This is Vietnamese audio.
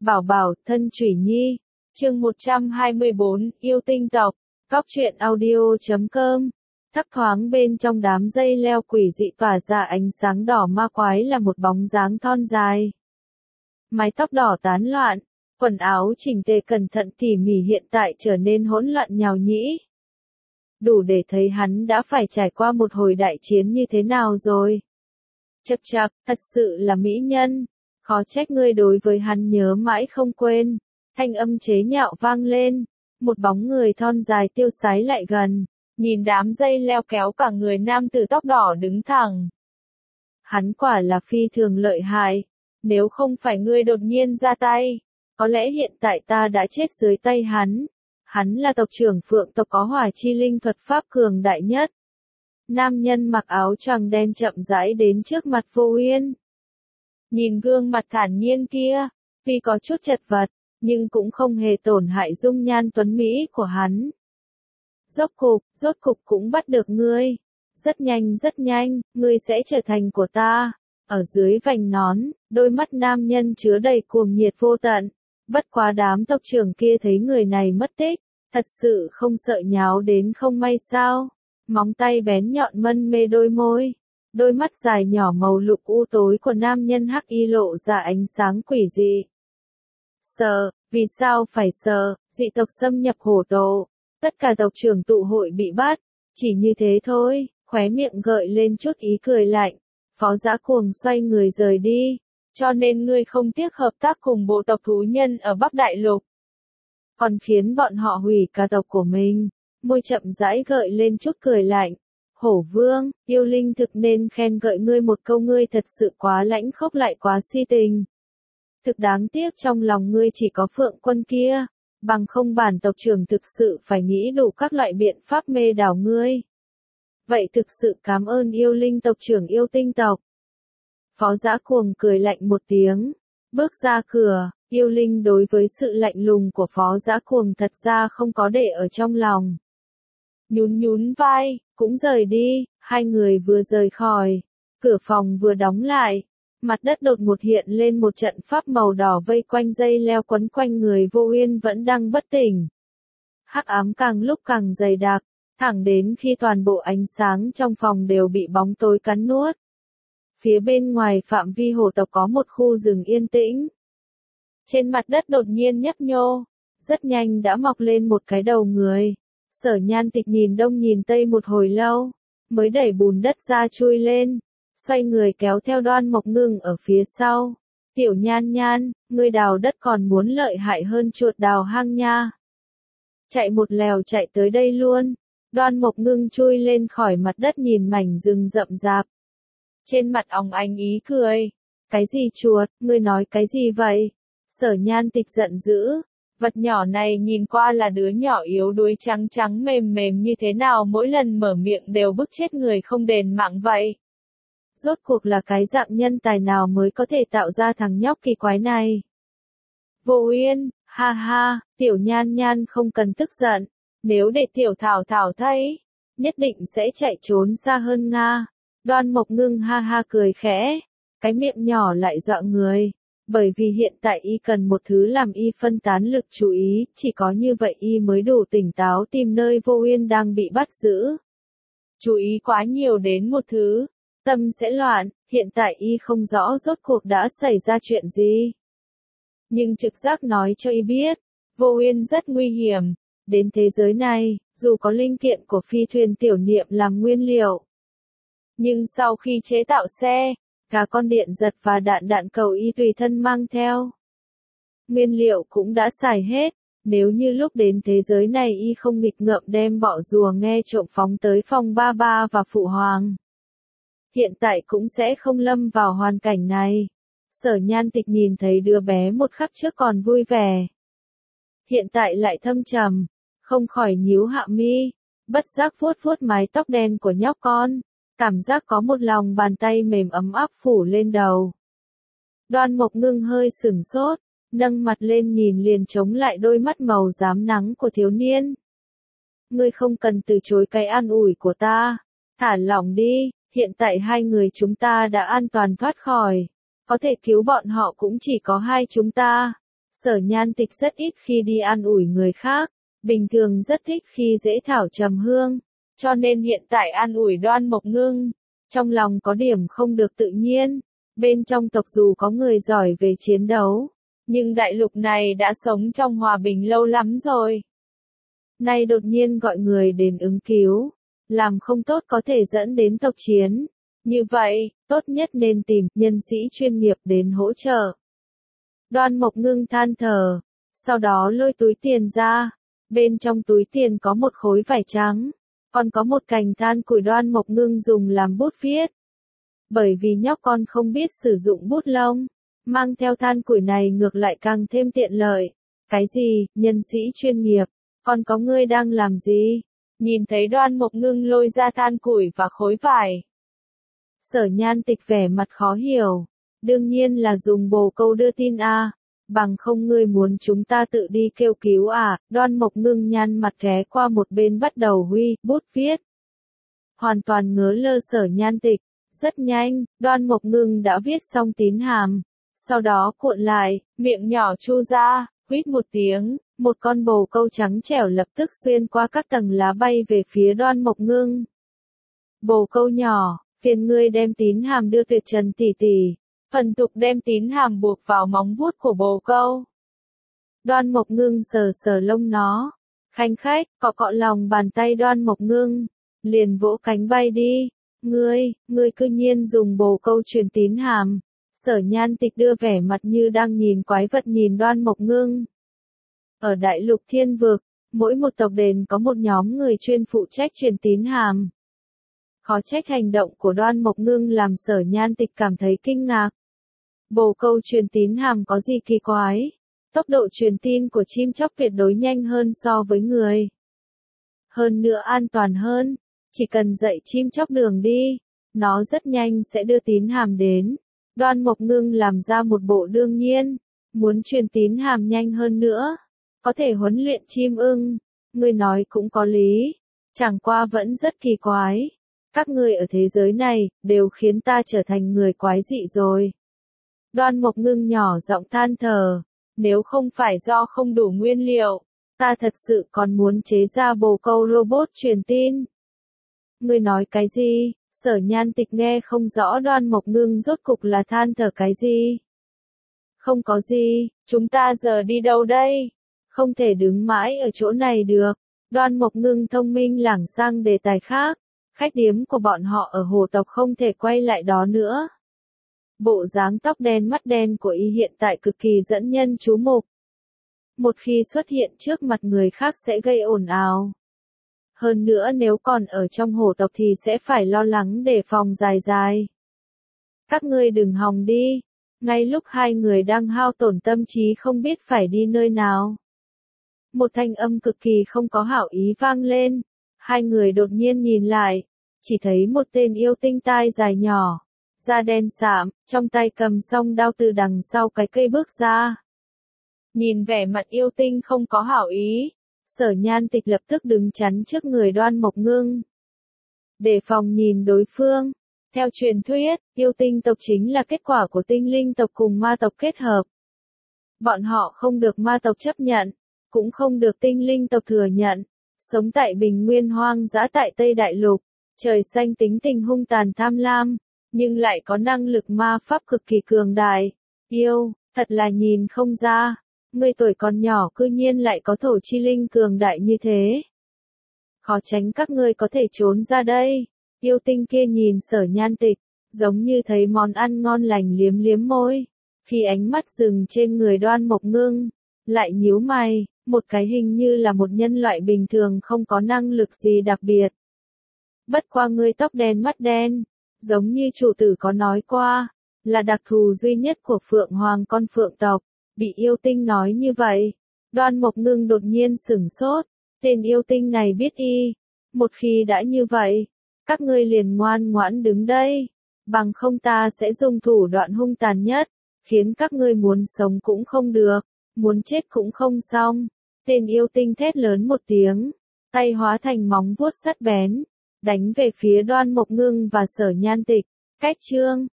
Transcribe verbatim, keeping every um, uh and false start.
Bảo bảo, thân Chủy Nhi. Chương một trăm hai mươi bốn, yêu tinh tộc. Cóc truyện audio chấm com. Thấp thoáng bên trong đám dây leo quỷ dị tỏa ra ánh sáng đỏ ma quái là một bóng dáng thon dài. Mái tóc đỏ tán loạn, quần áo chỉnh tề cẩn thận tỉ mỉ hiện tại trở nên hỗn loạn nhào nhĩ. Đủ để thấy hắn đã phải trải qua một hồi đại chiến như thế nào rồi. Chậc chậc, thật sự là mỹ nhân. Khó trách ngươi đối với hắn nhớ mãi không quên. Thanh âm chế nhạo vang lên. Một bóng người thon dài tiêu sái lại gần. Nhìn đám dây leo kéo cả người nam tử tóc đỏ đứng thẳng. Hắn quả là phi thường lợi hại. Nếu không phải ngươi đột nhiên ra tay, có lẽ hiện tại ta đã chết dưới tay hắn. Hắn là tộc trưởng Phượng tộc có hỏa chi linh thuật pháp cường đại nhất. Nam nhân mặc áo choàng đen chậm rãi đến trước mặt Vô Uyên. Nhìn gương mặt thản nhiên kia, tuy có chút chật vật, nhưng cũng không hề tổn hại dung nhan tuấn mỹ của hắn. Rốt cục, rốt cục cũng bắt được ngươi. Rất nhanh rất nhanh, ngươi sẽ trở thành của ta. Ở dưới vành nón, đôi mắt nam nhân chứa đầy cuồng nhiệt vô tận. Bất quá đám tộc trưởng kia thấy người này mất tích, thật sự không sợ nháo đến không may sao. Móng tay bén nhọn mân mê đôi môi. Đôi mắt dài nhỏ màu lục u tối của nam nhân hắc y lộ ra ánh sáng quỷ dị. Sợ, vì sao phải sợ, dị tộc xâm nhập hổ tổ. Tất cả tộc trưởng tụ hội bị bắt, chỉ như thế thôi, khóe miệng gợi lên chút ý cười lạnh. Phó Dã Cuồng xoay người rời đi, cho nên ngươi không tiếc hợp tác cùng bộ tộc thú nhân ở Bắc Đại Lục. Còn khiến bọn họ hủy cả tộc của mình, môi chậm rãi gợi lên chút cười lạnh. Hổ Vương, yêu linh thực nên khen gợi ngươi một câu ngươi thật sự quá lãnh khốc lại quá si tình. Thực đáng tiếc trong lòng ngươi chỉ có Phượng Quân kia, bằng không bản tộc trưởng thực sự phải nghĩ đủ các loại biện pháp mê đảo ngươi. Vậy thực sự cảm ơn yêu linh tộc trưởng yêu tinh tộc. Phó Dã Cuồng cười lạnh một tiếng, bước ra cửa, yêu linh đối với sự lạnh lùng của Phó Dã Cuồng thật ra không có để ở trong lòng. Nhún nhún vai, cũng rời đi, hai người vừa rời khỏi, cửa phòng vừa đóng lại, mặt đất đột ngột hiện lên một trận pháp màu đỏ vây quanh dây leo quấn quanh người Vô Uyên vẫn đang bất tỉnh. Hắc ám càng lúc càng dày đặc, thẳng đến khi toàn bộ ánh sáng trong phòng đều bị bóng tối cắn nuốt. Phía bên ngoài phạm vi hổ tộc có một khu rừng yên tĩnh. Trên mặt đất đột nhiên nhấp nhô, rất nhanh đã mọc lên một cái đầu người. Sở Nhan Tịch nhìn đông nhìn tây một hồi lâu, mới đẩy bùn đất ra chui lên, xoay người kéo theo Đoan Mộc Ngưng ở phía sau. Tiểu Nhan Nhan, ngươi đào đất còn muốn lợi hại hơn chuột đào hang nha. Chạy một lèo chạy tới đây luôn. Đoan Mộc Ngưng chui lên khỏi mặt đất nhìn mảnh rừng rậm rạp. Trên mặt óng ánh ý cười. Cái gì chuột, ngươi nói cái gì vậy? Sở Nhan Tịch giận dữ. Vật nhỏ này nhìn qua là đứa nhỏ yếu đuối trắng trắng mềm mềm như thế nào mỗi lần mở miệng đều bức chết người không đền mạng vậy. Rốt cuộc là cái dạng nhân tài nào mới có thể tạo ra thằng nhóc kỳ quái này? Vô Uyên, ha ha, Tiểu Nhan Nhan không cần tức giận. Nếu để Tiểu Thảo Thảo thấy, nhất định sẽ chạy trốn xa hơn Nga. Đoan Mộc Ngưng ha ha cười khẽ, cái miệng nhỏ lại dọa người. Bởi vì hiện tại y cần một thứ làm y phân tán lực chú ý, chỉ có như vậy y mới đủ tỉnh táo tìm nơi Vô Uyên đang bị bắt giữ. Chú ý quá nhiều đến một thứ, tâm sẽ loạn, hiện tại y không rõ rốt cuộc đã xảy ra chuyện gì. Nhưng trực giác nói cho y biết, Vô Uyên rất nguy hiểm. Đến thế giới này, dù có linh kiện của phi thuyền tiểu niệm làm nguyên liệu, nhưng sau khi chế tạo xe, cả con điện giật và đạn đạn cầu y tùy thân mang theo, nguyên liệu cũng đã xài hết. Nếu như lúc đến thế giới này y không nghịch ngợm đem bọ rùa nghe trộm phóng tới phòng ba ba và phụ hoàng, hiện tại cũng sẽ không lâm vào hoàn cảnh này. Sở Nhan Tịch nhìn thấy đứa bé một khắc trước còn vui vẻ, hiện tại lại thâm trầm, không khỏi nhíu hạ mi, bất giác vuốt vuốt mái tóc đen của nhóc con, cảm giác có một lòng bàn tay mềm ấm áp phủ lên đầu. Đoan Mộc Ngưng hơi sửng sốt, nâng mặt lên nhìn liền chống lại đôi mắt màu rám nắng của thiếu niên. Ngươi không cần từ chối cái an ủi của ta, thả lỏng đi, hiện tại hai người chúng ta đã an toàn thoát khỏi, có thể cứu bọn họ cũng chỉ có hai chúng ta. Sở Nhan Tịch rất ít khi đi an ủi người khác, bình thường rất thích khi dễ thảo trầm hương, cho nên hiện tại an ủi Đoan Mộc Ngưng, trong lòng có điểm không được tự nhiên. Bên trong tộc dù có người giỏi về chiến đấu, nhưng đại lục này đã sống trong hòa bình lâu lắm rồi. Nay đột nhiên gọi người đến ứng cứu, làm không tốt có thể dẫn đến tộc chiến. Như vậy, tốt nhất nên tìm nhân sĩ chuyên nghiệp đến hỗ trợ. Đoan Mộc Ngưng than thở, sau đó lôi túi tiền ra, bên trong túi tiền có một khối vải trắng, còn có một cành than củi Đoan Mộc Ngưng dùng làm bút viết. Bởi vì nhóc con không biết sử dụng bút lông, mang theo than củi này ngược lại càng thêm tiện lợi. Cái gì, nhân sĩ chuyên nghiệp, còn có ngươi đang làm gì? Nhìn thấy Đoan Mộc Ngưng lôi ra than củi và khối vải. Sở Nhan Tịch vẻ mặt khó hiểu, đương nhiên là dùng bồ câu đưa tin a, bằng không ngươi muốn chúng ta tự đi kêu cứu à? Đoan Mộc Ngưng nhăn mặt ghé qua một bên bắt đầu huy bút viết. Hoàn toàn ngớ lơ Sở Nhan Tịch, rất nhanh, Đoan Mộc Ngưng đã viết xong tín hàm, sau đó cuộn lại, miệng nhỏ chu ra, huýt một tiếng, một con bồ câu trắng trẻo lập tức xuyên qua các tầng lá bay về phía Đoan Mộc Ngưng. Bồ câu nhỏ, phiền ngươi đem tín hàm đưa Tuyệt Trần tỷ tỷ. Phần tục đem tín hàm buộc vào móng vuốt của bồ câu. Đoan Mộc Ngưng sờ sờ lông nó, khanh khách, cọ cọ lòng bàn tay Đoan Mộc Ngưng, liền vỗ cánh bay đi. Ngươi, ngươi cư nhiên dùng bồ câu truyền tín hàm. Sở Nhan Tịch đưa vẻ mặt như đang nhìn quái vật nhìn Đoan Mộc Ngưng. Ở đại lục thiên vực, mỗi một tộc đền có một nhóm người chuyên phụ trách truyền tín hàm. Khó trách hành động của Đoan Mộc Ngưng làm Sở Nhan Tịch cảm thấy kinh ngạc. Bồ câu truyền tín hàm có gì kỳ quái? Tốc độ truyền tin của chim chóc tuyệt đối nhanh hơn so với người. Hơn nữa an toàn hơn, chỉ cần dạy chim chóc đường đi, nó rất nhanh sẽ đưa tín hàm đến. Đoan Mộc Ngưng làm ra một bộ đương nhiên, muốn truyền tín hàm nhanh hơn nữa, có thể huấn luyện chim ưng. Ngươi nói cũng có lý, chẳng qua vẫn rất kỳ quái. Các ngươi ở thế giới này, đều khiến ta trở thành người quái dị rồi. Đoan Mộc Ngưng nhỏ giọng than thở, nếu không phải do không đủ nguyên liệu, ta thật sự còn muốn chế ra bồ câu robot truyền tin. Ngươi nói cái gì? Sở Nhan Tịch nghe không rõ Đoan Mộc Ngưng rốt cục là than thở cái gì. Không có gì, chúng ta giờ đi đâu đây? Không thể đứng mãi ở chỗ này được. Đoan Mộc Ngưng thông minh lảng sang đề tài khác. Khách điếm của bọn họ ở hồ tộc không thể quay lại đó nữa. Bộ dáng tóc đen mắt đen của y hiện tại cực kỳ dẫn nhân chú mục. Một khi xuất hiện trước mặt người khác sẽ gây ồn ào. Hơn nữa nếu còn ở trong hồ tộc thì sẽ phải lo lắng đề phòng dài dài. Các ngươi đừng hòng đi. Ngay lúc hai người đang hao tổn tâm trí không biết phải đi nơi nào, một thanh âm cực kỳ không có hảo ý vang lên. Hai người đột nhiên nhìn lại, chỉ thấy một tên yêu tinh tai dài nhỏ, da đen sạm, trong tay cầm song đao từ đằng sau cái cây bước ra. Nhìn vẻ mặt yêu tinh không có hảo ý, Sở Nhan Tịch lập tức đứng chắn trước người Đoan Mộc Ngưng. Đề phòng nhìn đối phương. Theo truyền thuyết, yêu tinh tộc chính là kết quả của tinh linh tộc cùng ma tộc kết hợp. Bọn họ không được ma tộc chấp nhận, cũng không được tinh linh tộc thừa nhận. Sống tại bình nguyên hoang dã tại Tây Đại Lục, trời xanh tính tình hung tàn tham lam, nhưng lại có năng lực ma pháp cực kỳ cường đại. Yêu, thật là nhìn không ra, ngươi tuổi còn nhỏ cư nhiên lại có thổ chi linh cường đại như thế. Khó tránh các ngươi có thể trốn ra đây. Yêu tinh kia nhìn Sở Nhan Tịch, giống như thấy món ăn ngon lành liếm liếm môi. Khi ánh mắt dừng trên người Đoan Mộc Ngưng, lại nhíu mày, một cái hình như là một nhân loại bình thường không có năng lực gì đặc biệt. Bất qua ngươi tóc đen mắt đen, giống như chủ tử có nói qua, là đặc thù duy nhất của Phượng Hoàng con Phượng tộc. Bị yêu tinh nói như vậy, Đoan Mộc Ngưng đột nhiên sửng sốt. Tên yêu tinh này biết y, một khi đã như vậy, các ngươi liền ngoan ngoãn đứng đây, bằng không ta sẽ dùng thủ đoạn hung tàn nhất, khiến các ngươi muốn sống cũng không được, muốn chết cũng không xong. Tên yêu tinh thét lớn một tiếng, tay hóa thành móng vuốt sắt bén, đánh về phía Đoan Mộc Ngưng và Sở Nhan Tịch. Cách chương